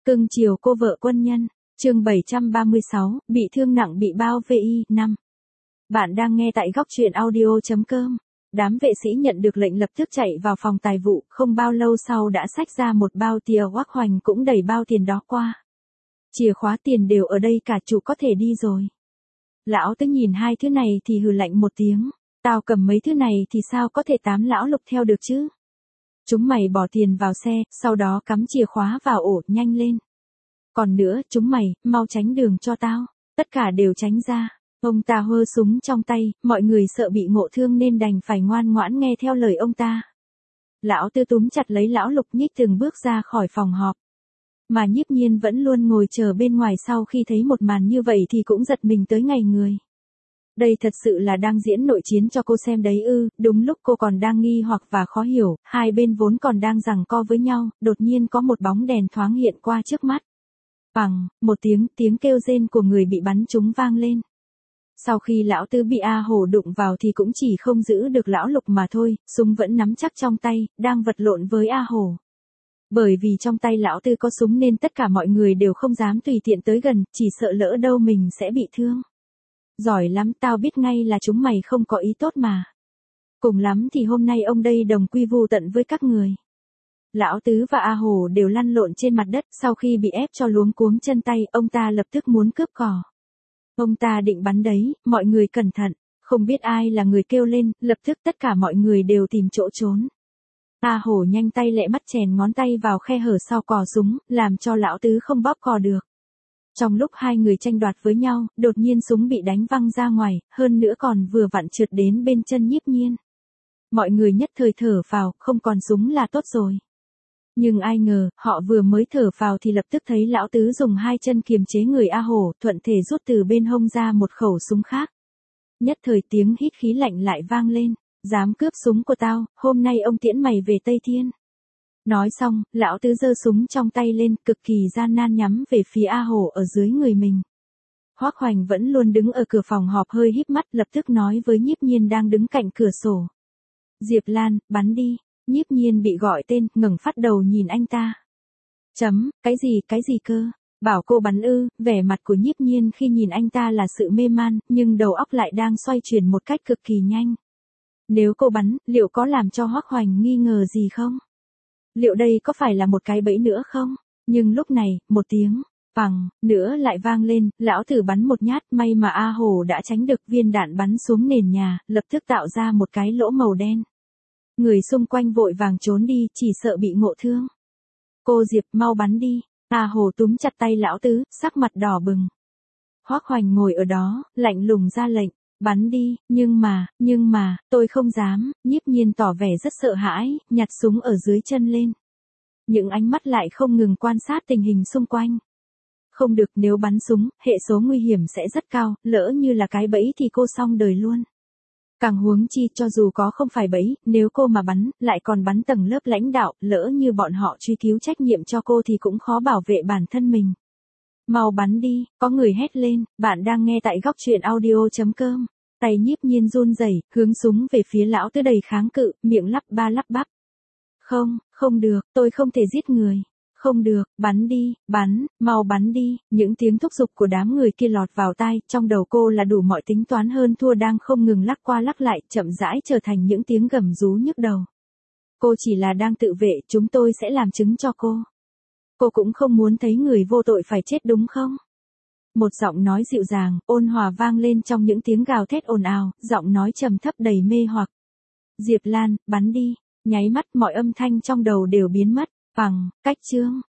Cưng chiều cô vợ quân nhân, chương 736, bị thương nặng bị bao VI, 5. Bạn đang nghe tại góc truyện audio.com. Đám vệ sĩ nhận được lệnh lập tức chạy vào phòng tài vụ, không bao lâu sau đã xách ra một bao tia Hoắc Hoành cũng đẩy bao tiền đó qua. Chìa khóa tiền đều ở đây cả, chủ có thể đi rồi. Lão Tứ nhìn hai thứ này thì hừ lạnh một tiếng, tao cầm mấy thứ này thì sao có thể tám lão Lục theo được chứ? Chúng mày bỏ tiền vào xe, sau đó cắm chìa khóa vào ổ, nhanh lên. Còn nữa, chúng mày, mau tránh đường cho tao. Tất cả đều tránh ra. Ông ta hơ súng trong tay, mọi người sợ bị ngộ thương nên đành phải ngoan ngoãn nghe theo lời ông ta. Lão Tư túm chặt lấy lão Lục nhích từng bước ra khỏi phòng họp. Mà Nhiếp Nhiên vẫn luôn ngồi chờ bên ngoài, sau khi thấy một màn như vậy thì cũng giật mình tới ngay người. Đây thật sự là đang diễn nội chiến cho cô xem đấy ư? Đúng lúc cô còn đang nghi hoặc và khó hiểu, hai bên vốn còn đang giằng co với nhau, đột nhiên có một bóng đèn thoáng hiện qua trước mắt. Bằng, một tiếng kêu rên của người bị bắn trúng vang lên. Sau khi lão Tư bị A Hổ đụng vào thì cũng chỉ không giữ được lão Lục mà thôi, súng vẫn nắm chắc trong tay, đang vật lộn với A Hổ. Bởi vì trong tay lão Tư có súng nên tất cả mọi người đều không dám tùy tiện tới gần, chỉ sợ lỡ đâu mình sẽ bị thương. Giỏi lắm, tao biết ngay là chúng mày không có ý tốt mà. Cùng lắm thì hôm nay ông đây đồng quy vu tận với các người. Lão Tứ và A Hổ đều lăn lộn trên mặt đất, sau khi bị ép cho luống cuống chân tay, ông ta lập tức muốn cướp cò. Ông ta định bắn đấy, mọi người cẩn thận, không biết ai là người kêu lên, lập tức tất cả mọi người đều tìm chỗ trốn. A Hổ nhanh tay lẹ mắt chèn ngón tay vào khe hở sau cò súng, làm cho lão Tứ không bóp cò được. Trong lúc hai người tranh đoạt với nhau, đột nhiên súng bị đánh văng ra ngoài, hơn nữa còn vừa vặn trượt đến bên chân Nhiếp Nhiên. Mọi người nhất thời thở phào, không còn súng là tốt rồi. Nhưng ai ngờ, họ vừa mới thở phào thì lập tức thấy lão Tứ dùng hai chân kiềm chế người A Hổ, thuận thể rút từ bên hông ra một khẩu súng khác. Nhất thời tiếng hít khí lạnh lại vang lên, dám cướp súng của tao, hôm nay ông tiễn mày về Tây Thiên. Nói xong, lão Tứ giơ súng trong tay lên, cực kỳ gian nan nhắm về phía A Hổ ở dưới người mình. Hoắc Hoành vẫn luôn đứng ở cửa phòng họp hơi híp mắt, lập tức nói với Nhiếp Nhiên đang đứng cạnh cửa sổ. Diệp Lan, bắn đi. Nhiếp Nhiên bị gọi tên, ngẩng phát đầu nhìn anh ta. Cái gì cơ? Bảo cô bắn ư? Vẻ mặt của Nhiếp Nhiên khi nhìn anh ta là sự mê man, nhưng đầu óc lại đang xoay chuyển một cách cực kỳ nhanh. Nếu cô bắn, liệu có làm cho Hoắc Hoành nghi ngờ gì không? Liệu đây có phải là một cái bẫy nữa không? Nhưng lúc này, một tiếng bằng nữa lại vang lên, lão Tử bắn một nhát, may mà A Hổ đã tránh được, viên đạn bắn xuống nền nhà, lập tức tạo ra một cái lỗ màu đen. Người xung quanh vội vàng trốn đi, chỉ sợ bị ngộ thương. Cô Diệp, mau bắn đi. A Hổ túm chặt tay lão Tứ, sắc mặt đỏ bừng. Hoắc Hoành ngồi ở đó, lạnh lùng ra lệnh, bắn đi, nhưng mà, tôi không dám. Nhiếp Nhiên tỏ vẻ rất sợ hãi, nhặt súng ở dưới chân lên. Những ánh mắt lại không ngừng quan sát tình hình xung quanh. Không được, nếu bắn súng, hệ số nguy hiểm sẽ rất cao, lỡ như là cái bẫy thì cô xong đời luôn. Càng huống chi, cho dù có không phải bẫy, nếu cô mà bắn, lại còn bắn tầng lớp lãnh đạo, lỡ như bọn họ truy cứu trách nhiệm cho cô thì cũng khó bảo vệ bản thân mình. Mau bắn đi, có người hét lên. Bạn đang nghe tại góc truyện audio.com. Tay Nhiếp Nhiên run rẩy, hướng súng về phía lão Tứ đầy kháng cự, miệng lắp bắp. Không được, tôi không thể giết người. Không được, bắn đi, mau bắn đi. Những tiếng thúc giục của đám người kia lọt vào tai, trong đầu cô là đủ mọi tính toán hơn thua đang không ngừng lắc qua lắc lại, chậm rãi trở thành những tiếng gầm rú nhức đầu. Cô chỉ là đang tự vệ, chúng tôi sẽ làm chứng cho cô. Cô cũng không muốn thấy người vô tội phải chết đúng không? Một giọng nói dịu dàng, ôn hòa vang lên trong những tiếng gào thét ồn ào, giọng nói trầm thấp đầy mê hoặc. Diệp Lan, bắn đi. Nháy mắt mọi âm thanh trong đầu đều biến mất. Bằng, cách chương.